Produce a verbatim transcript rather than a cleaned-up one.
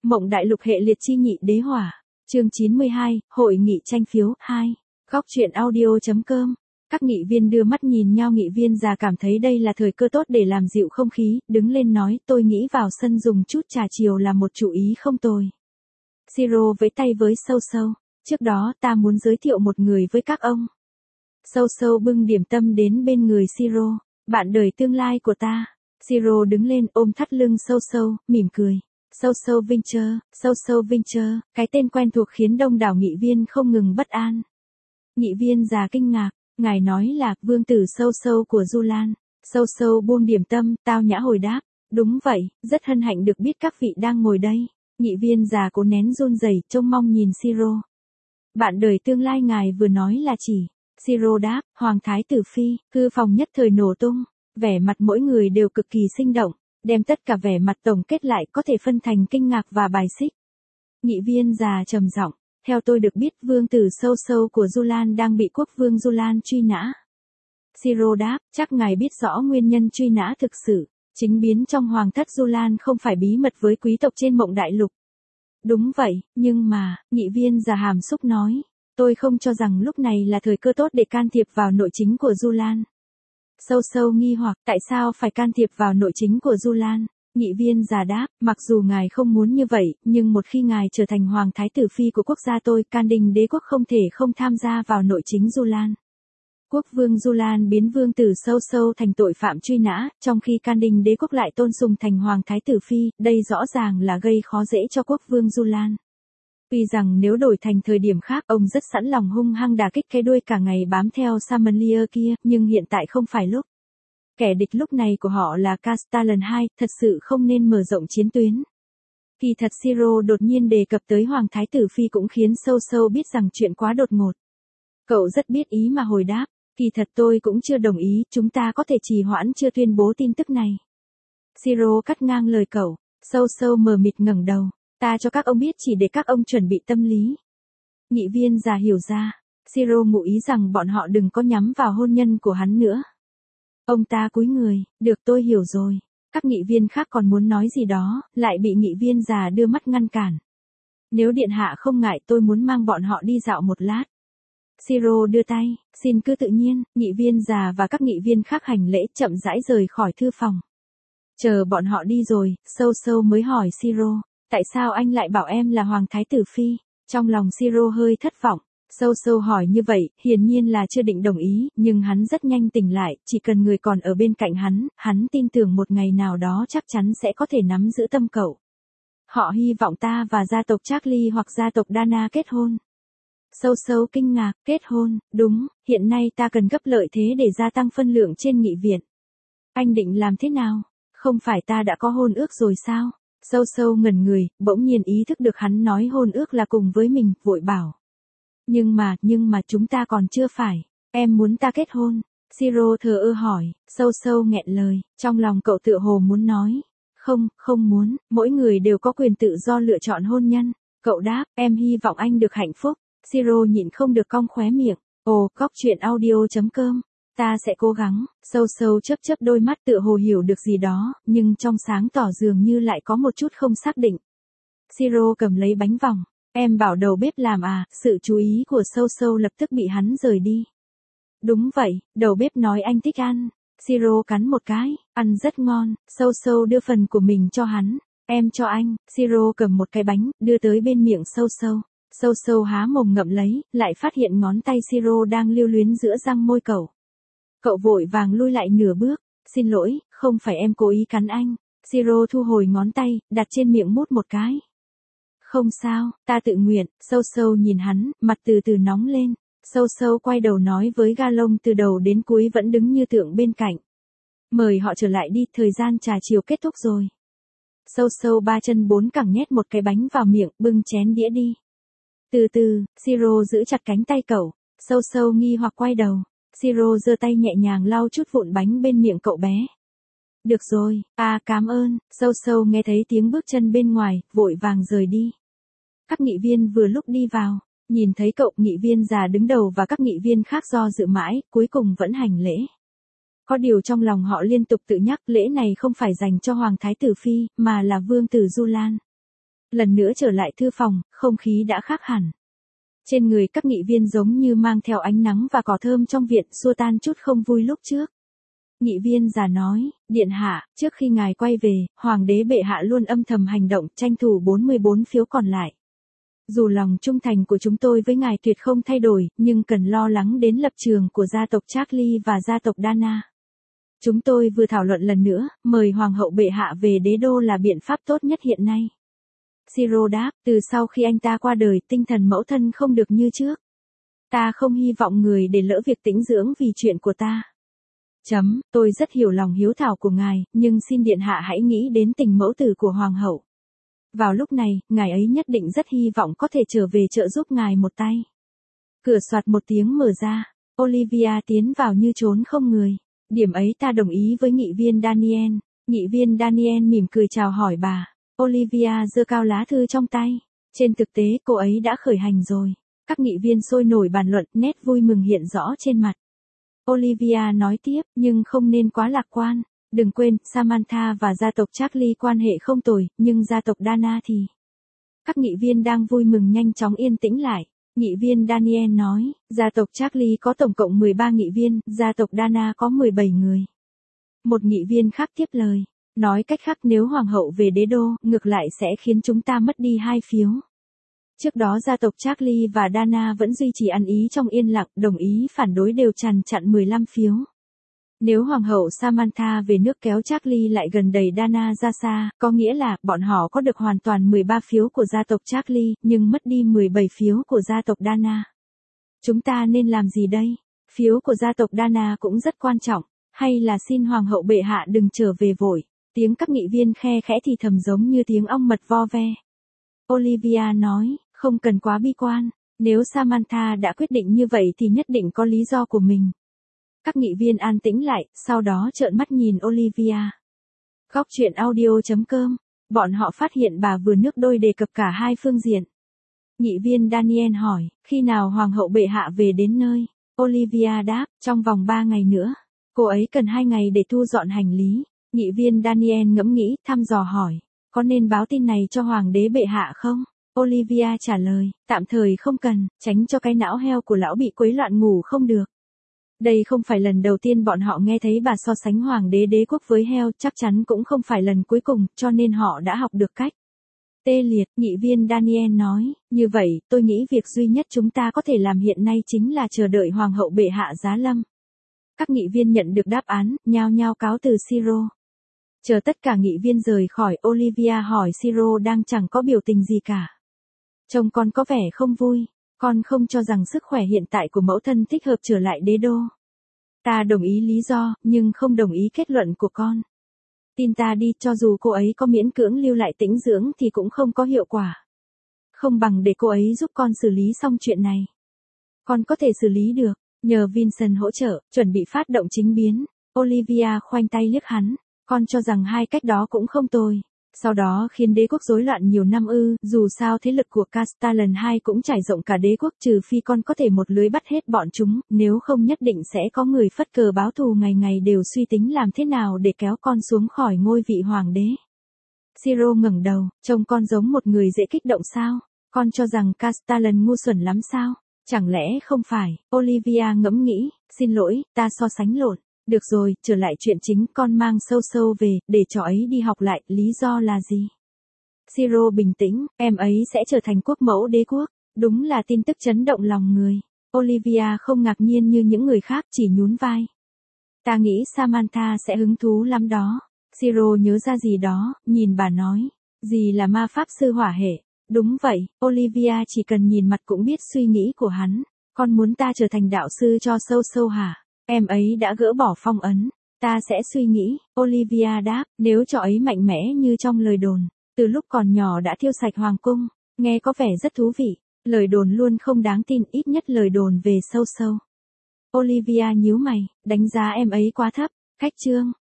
Mộng Đại Lục hệ liệt chi nhị đế hỏa. Chương chín mươi hai, hội nghị tranh phiếu hai. Góc truyện audio.com. Các nghị viên đưa mắt nhìn nhau, nghị viên già cảm thấy đây là thời cơ tốt để làm dịu không khí, đứng lên nói, tôi nghĩ vào sân dùng chút trà chiều là một chủ ý không tồi. Siro vẫy tay với Sâu Sâu, trước đó ta muốn giới thiệu một người với các ông. Sâu Sâu bưng điểm tâm đến bên người Siro, bạn đời tương lai của ta. Siro đứng lên ôm thắt lưng Sâu Sâu, mỉm cười. Sâu Sâu Vincher, Sâu Sâu Vincher, cái tên quen thuộc khiến đông đảo nghị viên không ngừng bất an. Nghị viên già kinh ngạc, ngài nói là vương tử Sâu Sâu của Du Lan. Sâu Sâu buông điểm tâm, tao nhã hồi đáp, đúng vậy, rất hân hạnh được biết các vị đang ngồi đây. Nghị viên già cố nén run rẩy, trông mong nhìn Siro. Bạn đời tương lai ngài vừa nói là chỉ. Siro đáp, Hoàng Thái Tử Phi, thư phòng nhất thời nổ tung, vẻ mặt mỗi người đều cực kỳ sinh động. Đem tất cả vẻ mặt tổng kết lại có thể phân thành kinh ngạc và bài xích. Nghị viên già trầm giọng, theo tôi được biết vương tử Sâu Sâu của Du Lan đang bị quốc vương Du Lan truy nã. Siro đáp, chắc ngài biết rõ nguyên nhân truy nã thực sự, chính biến trong hoàng thất Du Lan không phải bí mật với quý tộc trên Mộng Đại Lục. Đúng vậy, nhưng mà, nghị viên già hàm xúc nói, tôi không cho rằng lúc này là thời cơ tốt để can thiệp vào nội chính của Du Lan. Sâu Sâu nghi hoặc, tại sao phải can thiệp vào nội chính của Du Lan? Nghị viên già đáp, mặc dù ngài không muốn như vậy, nhưng một khi ngài trở thành Hoàng Thái Tử Phi của quốc gia tôi, Can Đình đế quốc không thể không tham gia vào nội chính Du Lan. Quốc vương Du Lan biến vương tử Sâu Sâu thành tội phạm truy nã, trong khi Can Đình đế quốc lại tôn sùng thành Hoàng Thái Tử Phi, đây rõ ràng là gây khó dễ cho quốc vương Du Lan. Tuy rằng nếu đổi thành thời điểm khác ông rất sẵn lòng hung hăng đả kích cái đuôi cả ngày bám theo Samanlier kia, nhưng hiện tại không phải lúc. Kẻ địch lúc này của họ là Castellan hai, thật sự không nên mở rộng chiến tuyến. Kỳ thật Siro đột nhiên đề cập tới Hoàng Thái Tử Phi cũng khiến Sâu Sâu biết rằng chuyện quá đột ngột. Cậu rất biết ý mà hồi đáp, kỳ thật tôi cũng chưa đồng ý, chúng ta có thể trì hoãn chưa tuyên bố tin tức này. Siro cắt ngang lời cậu, Sâu Sâu mờ mịt ngẩng đầu. Ta cho các ông biết chỉ để các ông chuẩn bị tâm lý. Nghị viên già hiểu ra, Siro ngụ ý rằng bọn họ đừng có nhắm vào hôn nhân của hắn nữa. Ông ta cúi người, được tôi hiểu rồi. Các nghị viên khác còn muốn nói gì đó, lại bị nghị viên già đưa mắt ngăn cản. Nếu điện hạ không ngại tôi muốn mang bọn họ đi dạo một lát. Siro đưa tay, xin cứ tự nhiên, nghị viên già và các nghị viên khác hành lễ chậm rãi rời khỏi thư phòng. Chờ bọn họ đi rồi, Sâu Sâu mới hỏi Siro. Tại sao anh lại bảo em là Hoàng Thái Tử Phi? Trong lòng Siro hơi thất vọng. Sâu Sâu hỏi như vậy, hiển nhiên là chưa định đồng ý, nhưng hắn rất nhanh tỉnh lại, chỉ cần người còn ở bên cạnh hắn, hắn tin tưởng một ngày nào đó chắc chắn sẽ có thể nắm giữ tâm cậu. Họ hy vọng ta và gia tộc Charlie hoặc gia tộc Dana kết hôn. Sâu Sâu kinh ngạc, kết hôn, đúng, hiện nay ta cần gấp lợi thế để gia tăng phân lượng trên nghị viện. Anh định làm thế nào? Không phải ta đã có hôn ước rồi sao? Sâu Sâu ngẩn người, bỗng nhiên ý thức được hắn nói hôn ước là cùng với mình, vội bảo. Nhưng mà, nhưng mà chúng ta còn chưa phải. Em muốn ta kết hôn? Siro thờ ơ hỏi, Sâu Sâu nghẹn lời, trong lòng cậu tựa hồ muốn nói. Không, không muốn, mỗi người đều có quyền tự do lựa chọn hôn nhân. Cậu đáp, em hy vọng anh được hạnh phúc. Siro nhịn không được cong khóe miệng. Ồ, góc truyện audio.com. Ta sẽ cố gắng. Sâu Sâu chớp chớp đôi mắt tựa hồ hiểu được gì đó, nhưng trong sáng tỏ dường như lại có một chút không xác định. Siro cầm lấy bánh vòng. Em bảo đầu bếp làm à? Sự chú ý của Sâu Sâu lập tức bị hắn rời đi. Đúng vậy, đầu bếp nói anh thích ăn. Siro cắn một cái, ăn rất ngon. Sâu Sâu đưa phần của mình cho hắn. Em cho anh. Siro cầm một cái bánh, đưa tới bên miệng Sâu Sâu. Sâu Sâu há mồm ngậm lấy, lại phát hiện ngón tay Siro đang lưu luyến giữa răng môi cậu. Cậu vội vàng lui lại nửa bước, xin lỗi, không phải em cố ý cắn anh. Siro thu hồi ngón tay, đặt trên miệng mút một cái. Không sao, ta tự nguyện. Sâu Sâu nhìn hắn, mặt từ từ nóng lên. Sâu Sâu quay đầu nói với Galong từ đầu đến cuối vẫn đứng như tượng bên cạnh. Mời họ trở lại đi, thời gian trà chiều kết thúc rồi. Sâu Sâu ba chân bốn cẳng nhét một cái bánh vào miệng, bưng chén đĩa đi. Từ từ, Siro giữ chặt cánh tay cậu. Sâu Sâu nghi hoặc quay đầu. Siro giơ tay nhẹ nhàng lau chút vụn bánh bên miệng cậu bé. Được rồi, à cảm ơn. Sâu Sâu nghe thấy tiếng bước chân bên ngoài, vội vàng rời đi. Các nghị viên vừa lúc đi vào, nhìn thấy cậu, nghị viên già đứng đầu và các nghị viên khác do dự mãi, cuối cùng vẫn hành lễ. Có điều trong lòng họ liên tục tự nhắc lễ này không phải dành cho Hoàng Thái Tử Phi, mà là vương tử Du Lan. Lần nữa trở lại thư phòng, không khí đã khác hẳn. Trên người các nghị viên giống như mang theo ánh nắng và cỏ thơm trong viện, xua tan chút không vui lúc trước. Nghị viên già nói, điện hạ, trước khi ngài quay về, hoàng đế bệ hạ luôn âm thầm hành động, tranh thủ bốn mươi bốn phiếu còn lại. Dù lòng trung thành của chúng tôi với ngài tuyệt không thay đổi, nhưng cần lo lắng đến lập trường của gia tộc Charlie và gia tộc Dana. Chúng tôi vừa thảo luận lần nữa, mời hoàng hậu bệ hạ về đế đô là biện pháp tốt nhất hiện nay. Siro đáp, từ sau khi anh ta qua đời, tinh thần mẫu thân không được như trước. Ta không hy vọng người để lỡ việc tĩnh dưỡng vì chuyện của ta. Chấm, tôi rất hiểu lòng hiếu thảo của ngài, nhưng xin điện hạ hãy nghĩ đến tình mẫu tử của hoàng hậu. Vào lúc này, ngài ấy nhất định rất hy vọng có thể trở về trợ giúp ngài một tay. Cửa soạt một tiếng mở ra, Olivia tiến vào như trốn không người. Điểm ấy ta đồng ý với nghị viên Daniel. Nghị viên Daniel mỉm cười chào hỏi bà. Olivia giơ cao lá thư trong tay. Trên thực tế cô ấy đã khởi hành rồi. Các nghị viên sôi nổi bàn luận, nét vui mừng hiện rõ trên mặt. Olivia nói tiếp, nhưng không nên quá lạc quan. Đừng quên, Samantha và gia tộc Charlie quan hệ không tồi, nhưng gia tộc Dana thì... Các nghị viên đang vui mừng nhanh chóng yên tĩnh lại. Nghị viên Daniel nói, gia tộc Charlie có tổng cộng mười ba nghị viên, gia tộc Dana có mười bảy người. Một nghị viên khác tiếp lời. Nói cách khác, nếu hoàng hậu về đế đô, ngược lại sẽ khiến chúng ta mất đi hai phiếu. Trước đó gia tộc Charlie và Dana vẫn duy trì ăn ý trong yên lặng, đồng ý phản đối đều tràn chặn mười lăm phiếu. Nếu hoàng hậu Samantha về nước kéo Charlie lại gần đẩy Dana ra xa, có nghĩa là bọn họ có được hoàn toàn mười ba phiếu của gia tộc Charlie, nhưng mất đi mười bảy phiếu của gia tộc Dana. Chúng ta nên làm gì đây? Phiếu của gia tộc Dana cũng rất quan trọng, hay là xin hoàng hậu bệ hạ đừng trở về vội. Tiếng các nghị viên khe khẽ thì thầm giống như tiếng ong mật vo ve. Olivia nói, không cần quá bi quan, nếu Samantha đã quyết định như vậy thì nhất định có lý do của mình. Các nghị viên an tĩnh lại, sau đó trợn mắt nhìn Olivia. Góc truyện audio chấm com, bọn họ phát hiện bà vừa nước đôi đề cập cả hai phương diện. Nghị viên Daniel hỏi, khi nào hoàng hậu bệ hạ về đến nơi? Olivia đáp, trong vòng ba ngày nữa. Cô ấy cần hai ngày để thu dọn hành lý. Nghị viên Daniel ngẫm nghĩ, thăm dò hỏi, có nên báo tin này cho hoàng đế bệ hạ không? Olivia trả lời, tạm thời không cần, tránh cho cái não heo của lão bị quấy loạn ngủ không được. Đây không phải lần đầu tiên bọn họ nghe thấy bà so sánh hoàng đế đế quốc với heo, chắc chắn cũng không phải lần cuối cùng, cho nên họ đã học được cách. Tê liệt, nghị viên Daniel nói, như vậy, tôi nghĩ việc duy nhất chúng ta có thể làm hiện nay chính là chờ đợi hoàng hậu bệ hạ giá lâm. Các nghị viên nhận được đáp án, nhao nhao cáo từ Siro. Chờ tất cả nghị viên rời khỏi, Olivia hỏi Siro đang chẳng có biểu tình gì cả. Trông con có vẻ không vui, con không cho rằng sức khỏe hiện tại của mẫu thân thích hợp trở lại đế đô. Ta đồng ý lý do, nhưng không đồng ý kết luận của con. Tin ta đi, cho dù cô ấy có miễn cưỡng lưu lại tĩnh dưỡng thì cũng không có hiệu quả. Không bằng để cô ấy giúp con xử lý xong chuyện này. Con có thể xử lý được, nhờ Vincent hỗ trợ, chuẩn bị phát động chính biến. Olivia khoanh tay liếc hắn, con cho rằng hai cách đó cũng không tồi. Sau đó khiến đế quốc rối loạn nhiều năm ư, dù sao thế lực của Castellan hai cũng trải rộng cả đế quốc, trừ phi con có thể một lưới bắt hết bọn chúng, nếu không nhất định sẽ có người phất cờ báo thù ngày ngày đều suy tính làm thế nào để kéo con xuống khỏi ngôi vị hoàng đế. Siro ngẩng đầu, trông con giống một người dễ kích động sao? Con cho rằng Castellan ngu xuẩn lắm sao? Chẳng lẽ không phải? Olivia ngẫm nghĩ, xin lỗi, ta so sánh lộn. Được rồi, trở lại chuyện chính, con mang sâu sâu về, để cho ấy đi học lại, lý do là gì? Siro bình tĩnh, em ấy sẽ trở thành quốc mẫu đế quốc. Đúng là tin tức chấn động lòng người. Olivia không ngạc nhiên như những người khác, chỉ nhún vai. Ta nghĩ Samantha sẽ hứng thú lắm đó. Siro nhớ ra gì đó, nhìn bà nói. Gì là ma pháp sư hỏa hệ? Đúng vậy, Olivia chỉ cần nhìn mặt cũng biết suy nghĩ của hắn. Con muốn ta trở thành đạo sư cho sâu sâu hả? Em ấy đã gỡ bỏ phong ấn. Ta sẽ suy nghĩ, Olivia đáp, nếu cho ấy mạnh mẽ như trong lời đồn. Từ lúc còn nhỏ đã thiêu sạch hoàng cung. Nghe có vẻ rất thú vị. Lời đồn luôn không đáng tin, ít nhất lời đồn về sâu sâu. Olivia nhíu mày, đánh giá em ấy quá thấp. Khách trương,